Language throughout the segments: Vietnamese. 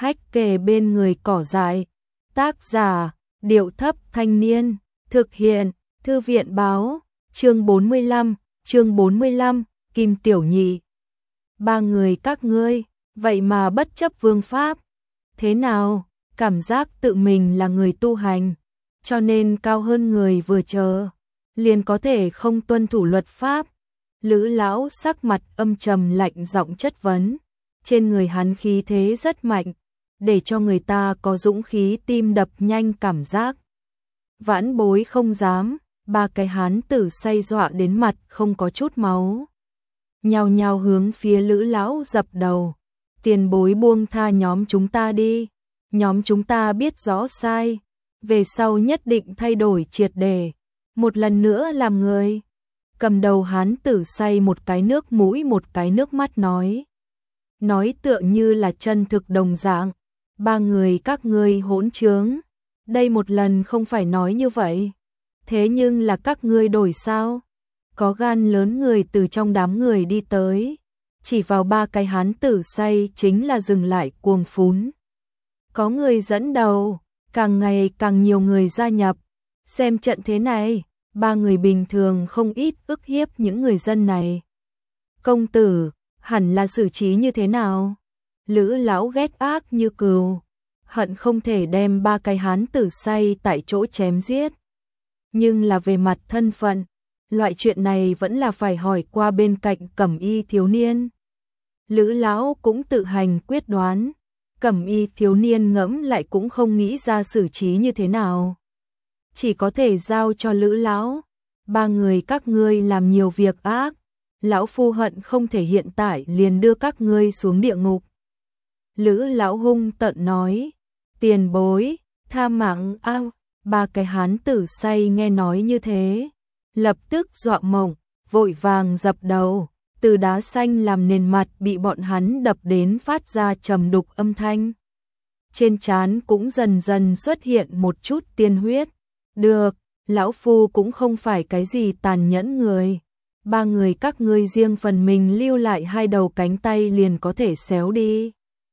hách kề bên người cỏ dại. Tác giả, Điệu Thấp Thanh Niên, thực hiện, Thư viện báo, chương 45, Kim Tiểu Nhị. Ba người các ngươi, vậy mà bất chấp vương pháp. Thế nào, cảm giác tự mình là người tu hành, cho nên cao hơn người vừa chờ, liền có thể không tuân thủ luật pháp. Lữ lão sắc mặt âm trầm lạnh giọng chất vấn, trên người hắn khí thế rất mạnh, để cho người ta có dũng khí tim đập nhanh cảm giác. Vãn bối không dám, ba cái hán tử say dọa đến mặt không có chút máu. Nhao nhao hướng phía Lữ lão dập đầu, tiền bối buông tha nhóm chúng ta đi, nhóm chúng ta biết rõ sai, về sau nhất định thay đổi triệt để, một lần nữa làm người. Cầm đầu hán tử say một cái nước mũi một cái nước mắt nói tựa như là chân thực đồng dạng, ba người các ngươi hỗn trướng, đây một lần không phải nói như vậy, thế nhưng là các ngươi đổi sao? Có gan lớn người từ trong đám người đi tới, chỉ vào ba cái hán tử say chính là dừng lại cuồng phún. Có người dẫn đầu, càng ngày càng nhiều người gia nhập, xem trận thế này, ba người bình thường không ít ức hiếp những người dân này. Công tử, hẳn là xử trí như thế nào? Lữ lão ghét ác như cừu, hận không thể đem ba cái hán tử say tại chỗ chém giết. Nhưng là về mặt thân phận, loại chuyện này vẫn là phải hỏi qua bên cạnh Cẩm Y thiếu niên. Lữ lão cũng tự hành quyết đoán, Cẩm Y thiếu niên ngẫm lại cũng không nghĩ ra xử trí như thế nào. Chỉ có thể giao cho Lữ lão, ba người các ngươi làm nhiều việc ác, lão phu hận không thể hiện tại liền đưa các ngươi xuống địa ngục. Lữ lão hung tợn nói, tiền bối, tha mạng ao. Ba cái hán tử say nghe nói như thế, lập tức dọa mộng, vội vàng dập đầu, từ đá xanh làm nền mặt bị bọn hắn đập đến phát ra trầm đục âm thanh. Trên trán cũng dần dần xuất hiện một chút tiên huyết. Được, lão phu cũng không phải cái gì tàn nhẫn người. Ba người các ngươi riêng phần mình lưu lại hai đầu cánh tay liền có thể xéo đi.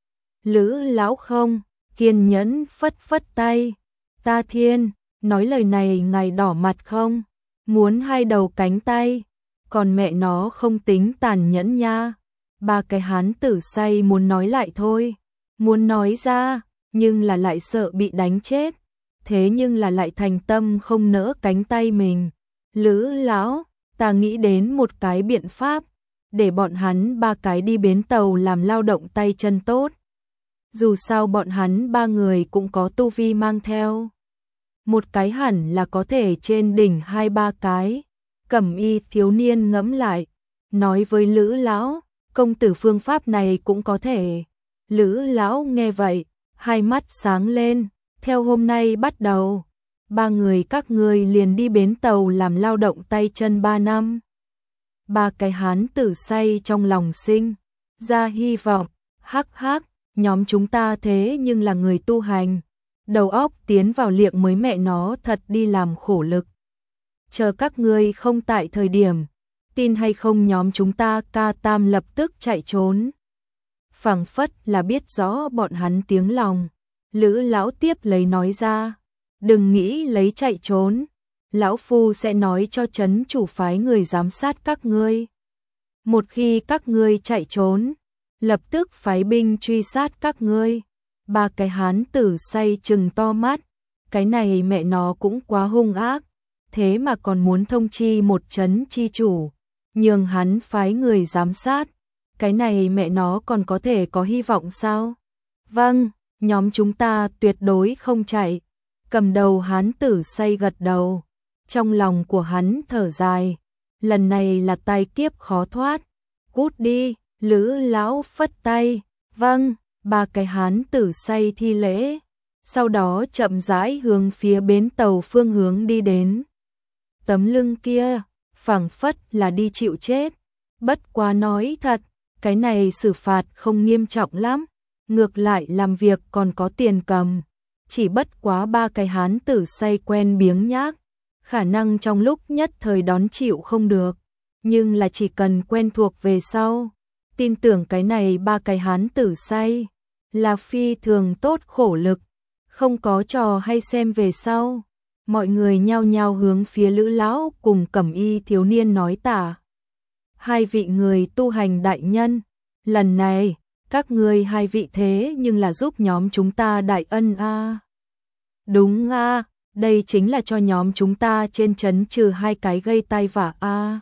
Lữ lão không kiên nhẫn phất phất tay. Ta thiên, nói lời này ngài đỏ mặt không? Muốn hai đầu cánh tay, còn mẹ nó không tính tàn nhẫn nha. Ba cái hán tử say muốn nói lại thôi, muốn nói ra, nhưng là lại sợ bị đánh chết. Thế nhưng là lại thành tâm không nỡ cánh tay mình. Lữ lão, ta nghĩ đến một cái biện pháp, để bọn hắn ba cái đi bến tàu làm lao động tay chân tốt. Dù sao bọn hắn ba người cũng có tu vi mang theo. Một cái hẳn là có thể trên đỉnh hai ba cái. Cẩm Y thiếu niên ngẫm lại, nói với Lữ lão, công tử phương pháp này cũng có thể. Lữ lão nghe vậy, hai mắt sáng lên, theo hôm nay bắt đầu, ba người các ngươi liền đi bến tàu làm lao động tay chân 3 năm. Ba cái hán tử say trong lòng sinh ra hy vọng, hắc hắc, nhóm chúng ta thế nhưng là người tu hành, đầu óc tiến vào liệng mới mẹ nó thật đi làm khổ lực. Chờ các ngươi không tại thời điểm, tin hay không nhóm chúng ta ca tam lập tức chạy trốn. Phảng phất là biết rõ bọn hắn tiếng lòng, Lữ lão tiếp lấy nói ra, đừng nghĩ lấy chạy trốn, lão phu sẽ nói cho trấn chủ phái người giám sát các ngươi. Một khi các ngươi chạy trốn, lập tức phái binh truy sát các ngươi. Ba cái hán tử say trừng to mắt, cái này mẹ nó cũng quá hung ác, thế mà còn muốn thông chi một trấn chi chủ, nhường hắn phái người giám sát, cái này mẹ nó còn có thể có hy vọng sao? Vâng, nhóm chúng ta tuyệt đối không chạy. Cầm đầu hán tử say gật đầu, trong lòng của hắn thở dài, lần này là tai kiếp khó thoát, cút đi. Lữ lão phất tay, vâng. Ba cái hán tử say thi lễ, sau đó chậm rãi hướng phía bến tàu phương hướng đi đến. Tấm lưng kia, phảng phất là đi chịu chết. Bất quá nói thật, cái này xử phạt không nghiêm trọng lắm, ngược lại làm việc còn có tiền cầm. Chỉ bất quá ba cái hán tử say quen biếng nhác, khả năng trong lúc nhất thời đón chịu không được, nhưng là chỉ cần quen thuộc về sau, tin tưởng cái này ba cái hán tử say là phi thường tốt khổ lực, không có trò hay xem về sau. Mọi người nhao nhao hướng phía Lữ lão cùng Cẩm Y thiếu niên nói tả. Hai vị người tu hành đại nhân, lần này, các ngươi hai vị thế nhưng là giúp nhóm chúng ta đại ân a. Đúng a, đây chính là cho nhóm chúng ta trên trấn trừ hai cái gây tai vạ a.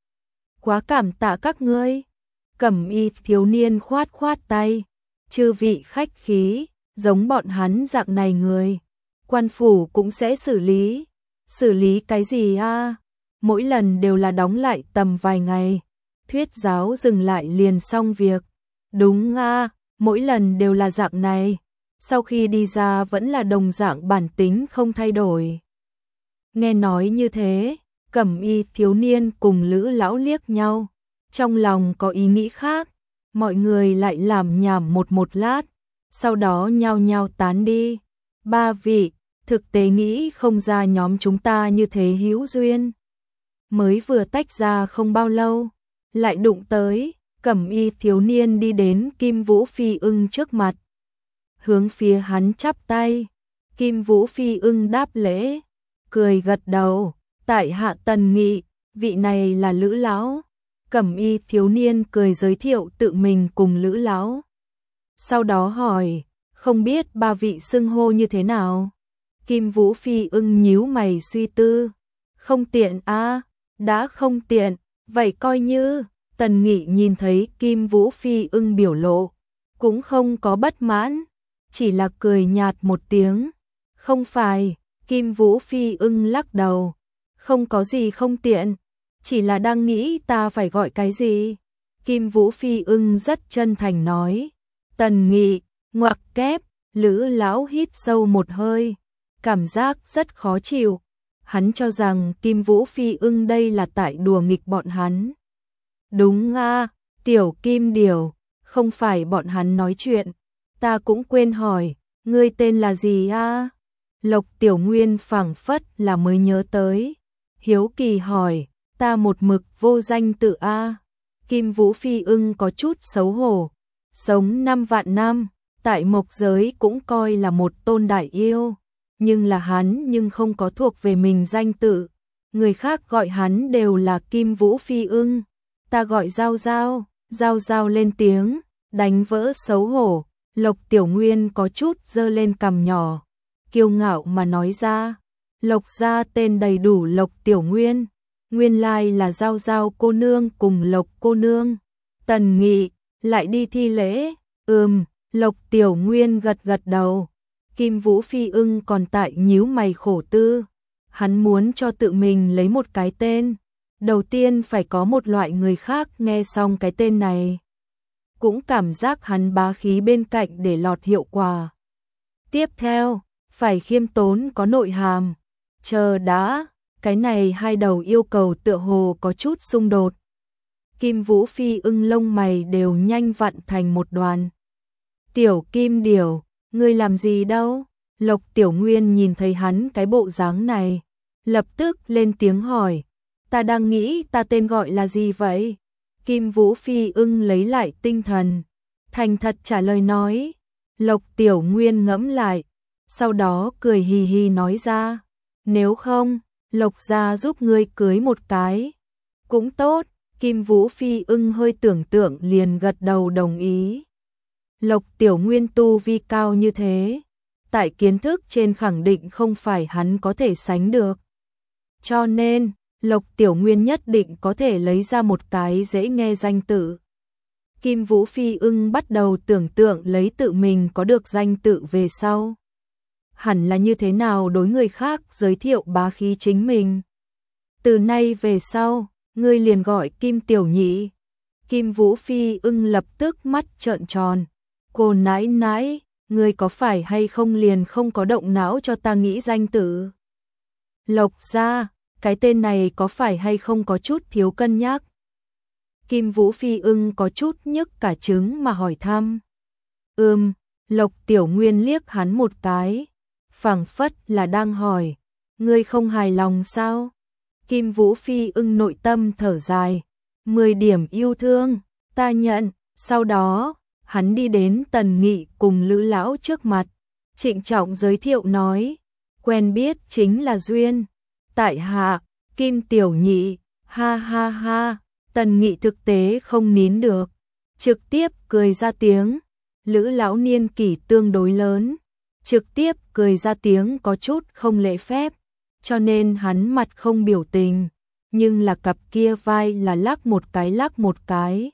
Quá cảm tạ các ngươi. Cẩm Y thiếu niên khoát khoát tay, chư vị khách khí, giống bọn hắn dạng này người, quan phủ cũng sẽ xử lý. Xử lý cái gì a? Mỗi lần đều là đóng lại tầm vài ngày, thuyết giáo dừng lại liền xong việc. Đúng a, mỗi lần đều là dạng này, sau khi đi ra vẫn là đồng dạng bản tính không thay đổi. Nghe nói như thế, Cẩm Y thiếu niên cùng Lữ lão liếc nhau, trong lòng có ý nghĩ khác, mọi người lại làm nhảm một lát, sau đó nhao nhao tán đi. Ba vị, thực tế nghĩ không ra nhóm chúng ta như thế hữu duyên. Mới vừa tách ra không bao lâu, lại đụng tới, Cẩm Y thiếu niên đi đến Kim Vũ Phi Ưng trước mặt, hướng phía hắn chắp tay. Kim Vũ Phi Ưng đáp lễ, cười gật đầu, tại hạ Tần Nghị, vị này là Lữ lão. Cẩm Y thiếu niên cười giới thiệu tự mình cùng Lữ lão. Sau đó hỏi, không biết ba vị xưng hô như thế nào? Kim Vũ Phi Ưng nhíu mày suy tư, không tiện a, đã không tiện, vậy coi như. Tần Nghị nhìn thấy Kim Vũ Phi Ưng biểu lộ, cũng không có bất mãn, chỉ là cười nhạt một tiếng. Không phải, Kim Vũ Phi Ưng lắc đầu, không có gì không tiện, chỉ là đang nghĩ ta phải gọi cái gì. Kim Vũ Phi Ưng rất chân thành nói. Tần Nghị, ngoặc kép, Lữ lão hít sâu một hơi, cảm giác rất khó chịu. Hắn cho rằng Kim Vũ Phi Ưng đây là tại đùa nghịch bọn hắn. Đúng a, tiểu Kim Điểu, không phải bọn hắn nói chuyện. Ta cũng quên hỏi, ngươi tên là gì a? Lộc Tiểu Nguyên phảng phất là mới nhớ tới, hiếu kỳ hỏi, ta một mực vô danh tự a. Kim Vũ Phi Ưng có chút xấu hổ, sống 5 vạn năm, tại mộc giới cũng coi là một tôn đại yêu, nhưng là hắn nhưng không có thuộc về mình danh tự, người khác gọi hắn đều là Kim Vũ Phi Ưng. Ta gọi Giao Giao. Giao Giao lên tiếng, đánh vỡ xấu hổ. Lộc Tiểu Nguyên có chút giơ lên cằm nhỏ, kiêu ngạo mà nói ra, Lộc gia tên đầy đủ Lộc Tiểu Nguyên, nguyên lai là Giao Giao cô nương cùng Lộc cô nương. Tần Nghị lại đi thi lễ, Lộc Tiểu Nguyên gật gật đầu. Kim Vũ Phi Ưng còn tại nhíu mày khổ tư, hắn muốn cho tự mình lấy một cái tên, đầu tiên phải có một loại người khác nghe xong cái tên này cũng cảm giác hắn bá khí bên cạnh để lọt hiệu quả. Tiếp theo, phải khiêm tốn có nội hàm. Chờ đã, cái này hai đầu yêu cầu tựa hồ có chút xung đột. Kim Vũ Phi Ưng lông mày đều nhanh vặn thành một đoàn. Tiểu Kim Điểu, ngươi làm gì đâu? Lộc Tiểu Nguyên nhìn thấy hắn cái bộ dáng này, lập tức lên tiếng hỏi, ta đang nghĩ ta tên gọi là gì vậy? Kim Vũ Phi Ưng lấy lại tinh thần, thành thật trả lời nói. Lộc Tiểu Nguyên ngẫm lại, sau đó cười hì hì nói ra, nếu không, Lộc gia giúp ngươi cưới một cái. Cũng tốt, Kim Vũ Phi Ưng hơi tưởng tượng liền gật đầu đồng ý. Lộc Tiểu Nguyên tu vi cao như thế, tại kiến thức trên khẳng định không phải hắn có thể sánh được. Cho nên, Lộc Tiểu Nguyên nhất định có thể lấy ra một cái dễ nghe danh tự. Kim Vũ Phi Ưng bắt đầu tưởng tượng lấy tự mình có được danh tự về sau, hẳn là như thế nào đối người khác giới thiệu bá khí chính mình. Từ nay về sau, ngươi liền gọi Kim Tiểu Nhị. Kim Vũ Phi Ưng lập tức mắt trợn tròn. Cô nãi nãi, ngươi có phải hay không liền không có động não cho ta nghĩ danh tự? Lộc gia, cái tên này có phải hay không có chút thiếu cân nhắc? Kim Vũ Phi Ưng có chút nhức cả trứng mà hỏi thăm. Lộc Tiểu Nguyên liếc hắn một cái, phảng phất là đang hỏi, ngươi không hài lòng sao? Kim Vũ Phi Ưng nội tâm thở dài, 10 điểm yêu thương, ta nhận. Sau đó, hắn đi đến Tần Nghị cùng Lữ lão trước mặt, trịnh trọng giới thiệu nói, quen biết chính là duyên, tại hạ, Kim Tiểu Nhị, ha ha ha, Tần Nghị thực tế không nín được, trực tiếp cười ra tiếng, Lữ lão niên kỷ tương đối lớn, trực tiếp cười ra tiếng có chút không lễ phép, cho nên hắn mặt không biểu tình, nhưng là cặp kia vai là lắc một cái.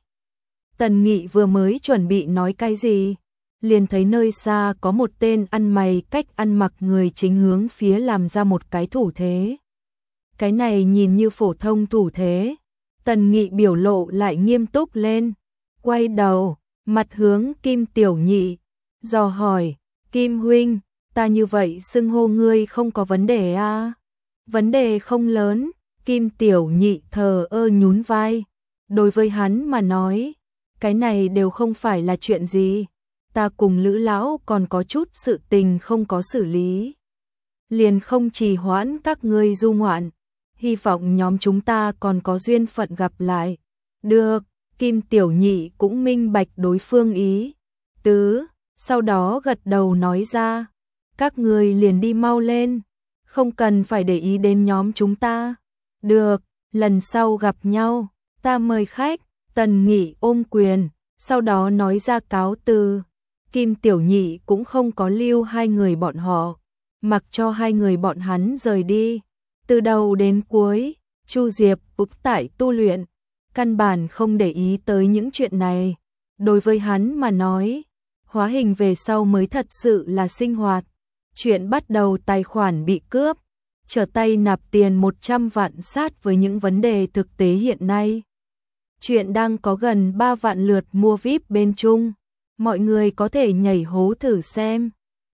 Tần Nghị vừa mới chuẩn bị nói cái gì, liền thấy nơi xa có một tên ăn mày cách ăn mặc người chính hướng phía làm ra một cái thủ thế. Cái này nhìn như phổ thông thủ thế, Tần Nghị biểu lộ lại nghiêm túc lên, quay đầu, mặt hướng Kim Tiểu Nhị, dò hỏi, Kim huynh, ta như vậy xưng hô ngươi không có vấn đề à? Vấn đề không lớn, Kim Tiểu Nhị thờ ơ nhún vai, đối với hắn mà nói, cái này đều không phải là chuyện gì, ta cùng Lữ lão còn có chút sự tình không có xử lý. Liền không trì hoãn các ngươi du ngoạn, hy vọng nhóm chúng ta còn có duyên phận gặp lại. Được, Kim Tiểu Nhị cũng minh bạch đối phương ý tứ, sau đó gật đầu nói ra, các ngươi liền đi mau lên, không cần phải để ý đến nhóm chúng ta. Được, lần sau gặp nhau, ta mời khách. Tần Nghị ôm quyền, sau đó nói ra cáo từ. Kim Tiểu Nhị cũng không có lưu hai người bọn họ, mặc cho hai người bọn hắn rời đi. Từ đầu đến cuối, Chu Diệp úp tại tu luyện, căn bản không để ý tới những chuyện này. Đối với hắn mà nói, hóa hình về sau mới thật sự là sinh hoạt. Chuyện bắt đầu tài khoản bị cướp, trở tay nạp tiền 100 vạn sát với những vấn đề thực tế hiện nay. Chuyện đang có gần 3 vạn lượt mua VIP bên Trung, mọi người có thể nhảy hố thử xem.